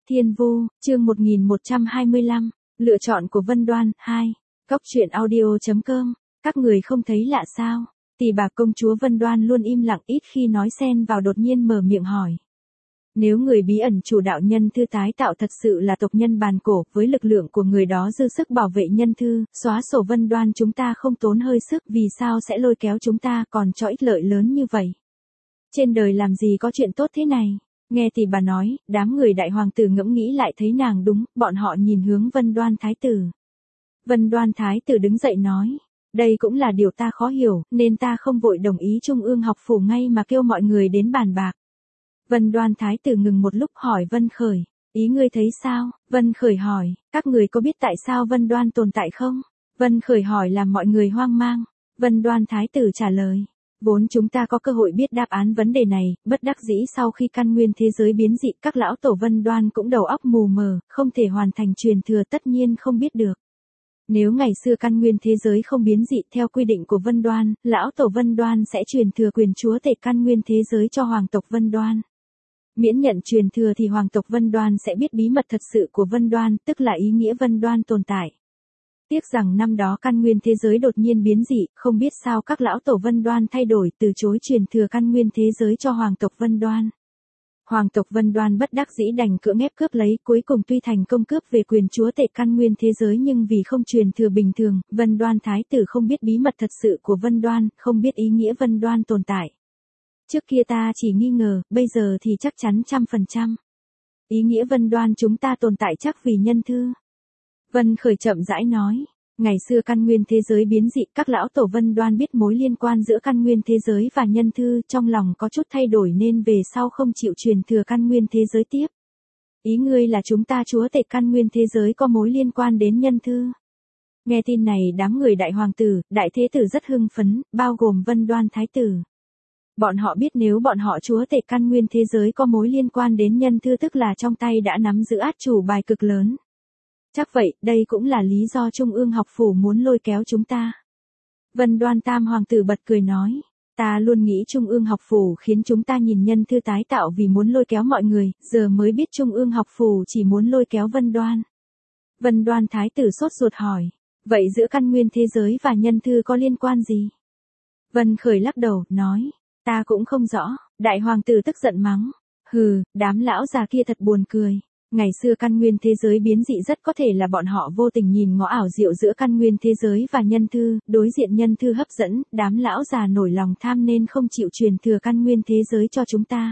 Thiên Vu, chương 1125, lựa chọn của Vân Đoan, 2. Cóc truyện audio.com, các người không thấy lạ sao? Tỷ bà công chúa Vân Đoan luôn im lặng ít khi nói xen vào đột nhiên mở miệng hỏi. Nếu người bí ẩn chủ đạo nhân thư tái tạo thật sự là tộc nhân bàn cổ, với lực lượng của người đó dư sức bảo vệ nhân thư, xóa sổ Vân Đoan chúng ta không tốn hơi sức, vì sao sẽ lôi kéo chúng ta còn cho ích lợi lớn như vậy? Trên đời làm gì có chuyện tốt thế này? Nghe tỷ bà nói, đám người đại hoàng tử ngẫm nghĩ lại thấy nàng đúng, bọn họ nhìn hướng Vân Đoan thái tử. Vân Đoan thái tử đứng dậy nói, đây cũng là điều ta khó hiểu, nên ta không vội đồng ý Trung ương học phủ ngay mà kêu mọi người đến bàn bạc. Vân Đoan thái tử ngừng một lúc hỏi Vân Khởi, ý ngươi thấy sao? Vân Khởi hỏi, các người có biết tại sao Vân Đoan tồn tại không? Vân Khởi hỏi làm mọi người hoang mang. Vân Đoan thái tử trả lời, vốn chúng ta có cơ hội biết đáp án vấn đề này, bất đắc dĩ sau khi căn nguyên thế giới biến dị, các lão tổ Vân Đoan cũng đầu óc mù mờ, không thể hoàn thành truyền thừa, tất nhiên không biết được. Nếu ngày xưa căn nguyên thế giới không biến dị theo quy định của Vân Đoan, lão tổ Vân Đoan sẽ truyền thừa quyền chúa tể căn nguyên thế giới cho hoàng tộc Vân Đoan. Miễn nhận truyền thừa thì hoàng tộc Vân Đoan sẽ biết bí mật thật sự của Vân Đoan, tức là ý nghĩa Vân Đoan tồn tại. Tiếc rằng năm đó căn nguyên thế giới đột nhiên biến dị, không biết sao các lão tổ Vân Đoan thay đổi, từ chối truyền thừa căn nguyên thế giới cho hoàng tộc Vân Đoan. Hoàng tộc Vân Đoan bất đắc dĩ đành cưỡng ép cướp lấy, cuối cùng tuy thành công cướp về quyền chúa tể căn nguyên thế giới nhưng vì không truyền thừa bình thường, Vân Đoan thái tử không biết bí mật thật sự của Vân Đoan, không biết ý nghĩa Vân Đoan tồn tại. Trước kia ta chỉ nghi ngờ, bây giờ thì chắc chắn 100%. Ý nghĩa Vân Đoan chúng ta tồn tại chắc vì nhân thư. Vân Khởi chậm rãi nói, ngày xưa căn nguyên thế giới biến dị, các lão tổ Vân Đoan biết mối liên quan giữa căn nguyên thế giới và nhân thư, trong lòng có chút thay đổi nên về sau không chịu truyền thừa căn nguyên thế giới tiếp. Ý ngươi là chúng ta chúa tể căn nguyên thế giới có mối liên quan đến nhân thư. Nghe tin này đám người đại hoàng tử, đại thế tử rất hưng phấn, bao gồm Vân Đoan thái tử. Bọn họ biết nếu bọn họ chúa tể căn nguyên thế giới có mối liên quan đến nhân thư tức là trong tay đã nắm giữ át chủ bài cực lớn. Chắc vậy, đây cũng là lý do Trung ương học phủ muốn lôi kéo chúng ta. Vân Đoan tam hoàng tử bật cười nói, ta luôn nghĩ Trung ương học phủ khiến chúng ta nhìn nhân thư tái tạo vì muốn lôi kéo mọi người, giờ mới biết Trung ương học phủ chỉ muốn lôi kéo Vân Đoan. Vân Đoan thái tử sốt ruột hỏi, vậy giữa căn nguyên thế giới và nhân thư có liên quan gì? Vân Khởi lắc đầu, nói, ta cũng không rõ. Đại hoàng tử tức giận mắng, hừ, đám lão già kia thật buồn cười. Ngày xưa căn nguyên thế giới biến dị rất có thể là bọn họ vô tình nhìn ngó ảo diệu giữa căn nguyên thế giới và nhân thư, đối diện nhân thư hấp dẫn, đám lão già nổi lòng tham nên không chịu truyền thừa căn nguyên thế giới cho chúng ta.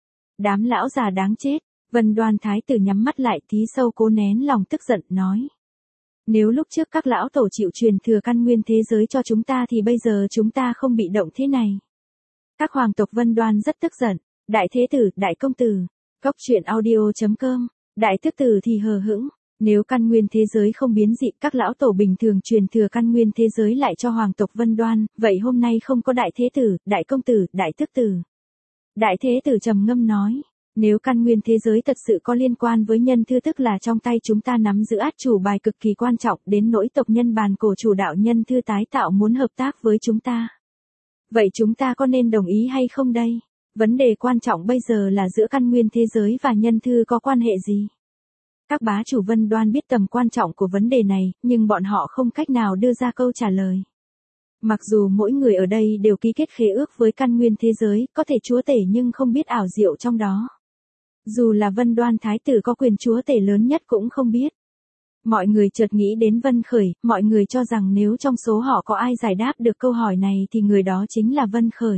Đám lão già đáng chết. Vân Đoan thái tử nhắm mắt lại tí sâu cố nén lòng tức giận, nói. Nếu lúc trước các lão tổ chịu truyền thừa căn nguyên thế giới cho chúng ta thì bây giờ chúng ta không bị động thế này. Các hoàng tộc Vân Đoan rất tức giận. Đại thế tử, đại công tử. Cóc truyện audio.com. Đại tước tử thì hờ hững, nếu căn nguyên thế giới không biến dị, các lão tổ bình thường truyền thừa căn nguyên thế giới lại cho hoàng tộc Vân Đoan, vậy hôm nay không có đại thế tử, đại công tử, đại tước tử. Đại thế tử trầm ngâm nói, nếu căn nguyên thế giới thật sự có liên quan với nhân thư tức là trong tay chúng ta nắm giữ át chủ bài cực kỳ quan trọng, đến nỗi tộc nhân bàn cổ chủ đạo nhân thư tái tạo muốn hợp tác với chúng ta. Vậy chúng ta có nên đồng ý hay không đây? Vấn đề quan trọng bây giờ là giữa căn nguyên thế giới và nhân thư có quan hệ gì? Các bá chủ Vân Đoan biết tầm quan trọng của vấn đề này, nhưng bọn họ không cách nào đưa ra câu trả lời. Mặc dù mỗi người ở đây đều ký kết khế ước với căn nguyên thế giới, có thể chúa tể nhưng không biết ảo diệu trong đó. Dù là Vân Đoan thái tử có quyền chúa tể lớn nhất cũng không biết. Mọi người chợt nghĩ đến Vân Khởi, mọi người cho rằng nếu trong số họ có ai giải đáp được câu hỏi này thì người đó chính là Vân Khởi.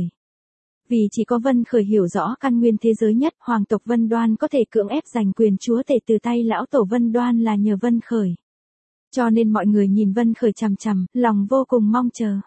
Vì chỉ có Vân Khởi hiểu rõ căn nguyên thế giới nhất, hoàng tộc Vân Đoan có thể cưỡng ép giành quyền chúa tể từ tay lão tổ Vân Đoan là nhờ Vân Khởi. Cho nên mọi người nhìn Vân Khởi chằm chằm, lòng vô cùng mong chờ.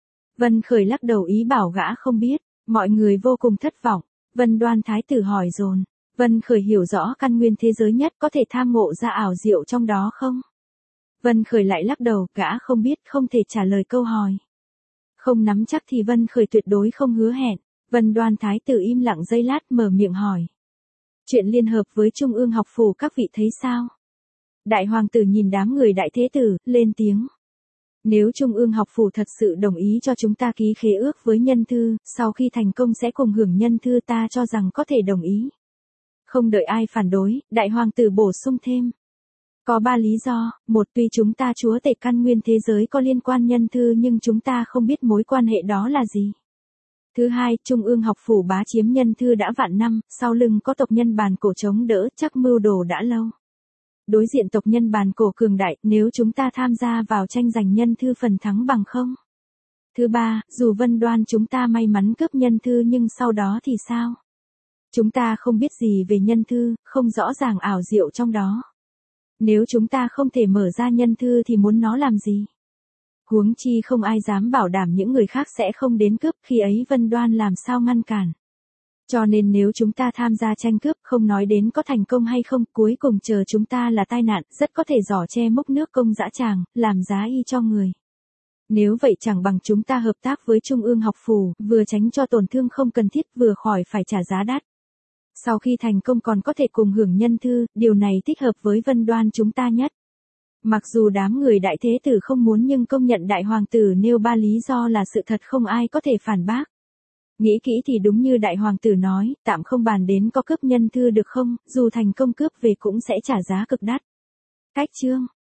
Vân Khởi lắc đầu ý bảo gã không biết, mọi người vô cùng thất vọng. Vân Đoan thái tử hỏi dồn, Vân Khởi hiểu rõ căn nguyên thế giới nhất có thể tham ngộ ra ảo diệu trong đó không? Vân Khởi lại lắc đầu, gã không biết, không thể trả lời câu hỏi. Không nắm chắc thì Vân Khởi tuyệt đối không hứa hẹn. Vân Đoan thái tử im lặng giây lát mở miệng hỏi. Chuyện liên hợp với Trung ương học phủ các vị thấy sao? Đại hoàng tử nhìn đám người đại thế tử, lên tiếng. Nếu Trung ương học phủ thật sự đồng ý cho chúng ta ký khế ước với nhân thư, sau khi thành công sẽ cùng hưởng nhân thư ta cho rằng có thể đồng ý. Không đợi ai phản đối, đại hoàng tử bổ sung thêm. Có 3 lý do, một tuy chúng ta chúa tể căn nguyên thế giới có liên quan nhân thư nhưng chúng ta không biết mối quan hệ đó là gì. Thứ hai, Trung ương học phủ bá chiếm nhân thư đã vạn năm, sau lưng có tộc nhân bàn cổ chống đỡ, chắc mưu đồ đã lâu. Đối diện tộc nhân bàn cổ cường đại, nếu chúng ta tham gia vào tranh giành nhân thư phần thắng bằng không. Thứ ba, dù Vân Đoan chúng ta may mắn cướp nhân thư nhưng sau đó thì sao? Chúng ta không biết gì về nhân thư, không rõ ràng ảo diệu trong đó. Nếu chúng ta không thể mở ra nhân thư thì muốn nó làm gì? Huống chi không ai dám bảo đảm những người khác sẽ không đến cướp, khi ấy Vân Đoan làm sao ngăn cản. Cho nên nếu chúng ta tham gia tranh cướp không nói đến có thành công hay không, cuối cùng chờ chúng ta là tai nạn, rất có thể giỏ che múc nước công dã tràng, làm giá y cho người. Nếu vậy chẳng bằng chúng ta hợp tác với Trung ương học phủ, vừa tránh cho tổn thương không cần thiết vừa khỏi phải trả giá đắt. Sau khi thành công còn có thể cùng hưởng nhân thư, điều này thích hợp với Vân Đoan chúng ta nhất. Mặc dù đám người đại thế tử không muốn nhưng công nhận đại hoàng tử nêu 3 lý do là sự thật không ai có thể phản bác. Nghĩ kỹ thì đúng như đại hoàng tử nói, tạm không bàn đến có cướp nhân thư được không, dù thành công cướp về cũng sẽ trả giá cực đắt. Cách chương